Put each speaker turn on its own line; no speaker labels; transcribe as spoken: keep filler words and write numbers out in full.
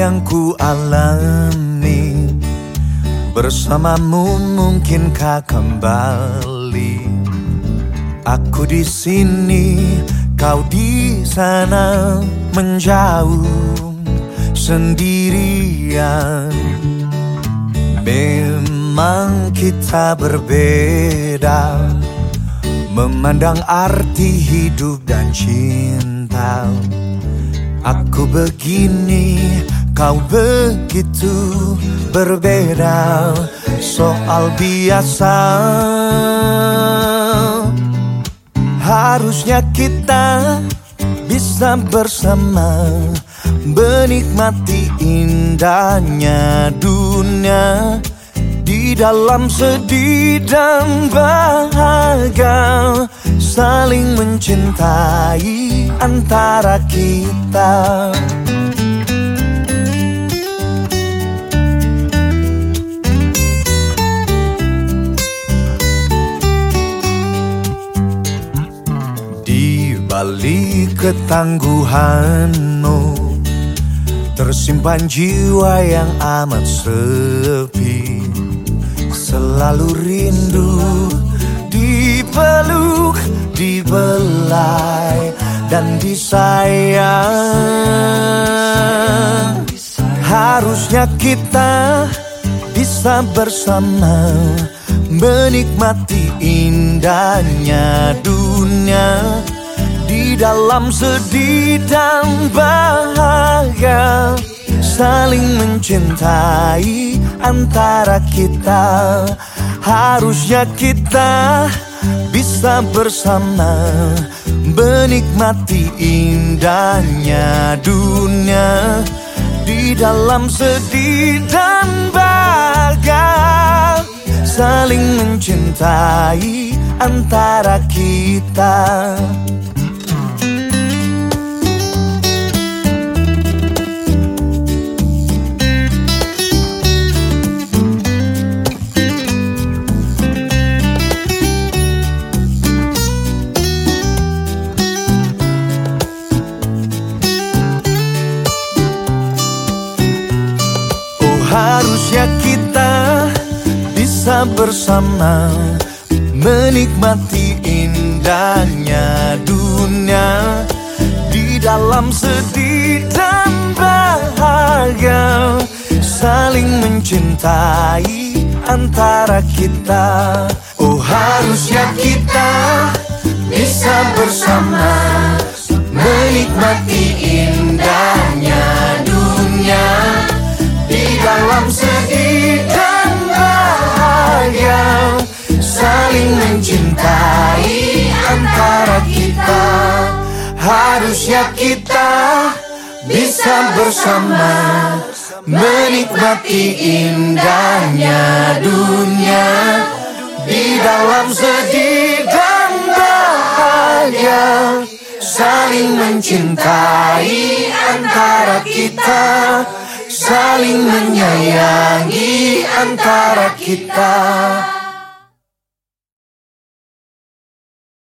yang ku alami. Bersamamu mungkinkah kembali? Aku di sini, kau di sana, menjauh sendirian. Memang kita berbeda, memandang arti hidup dan cinta. Aku begini, kau begitu, berbeda soal biasa. Harusnya kita bisa bersama, menikmati indahnya dunia. Di dalam sedih dan bahagia, saling mencintai antara kita. Di balik ketangguhanmu, tersimpan jiwa yang amat sepi. Selalu rindu dipeluk, dibelai, dan disayang. Harusnya kita bisa bersama, menikmati indahnya dunia. Di dalam sedih dan bahagia, saling mencintai antara kita. Harusnya kita bisa bersama, menikmati indahnya dunia. Di dalam sedih dan bahagia, saling mencintai antara kita. Harusnya kita bisa bersama, menikmati indahnya dunia. Di dalam sedih dan bahagia, saling mencintai antara kita. Oh, harusnya kita bisa bersama, menikmati indahnya dunia. Di dalam sedih dan bahagia, saling mencintai antara kita. Harusnya kita bisa bersama, menikmati indahnya dunia. Di dalam sedih dan bahagia, saling mencintai antara kita. Saling menyayangi antara kita.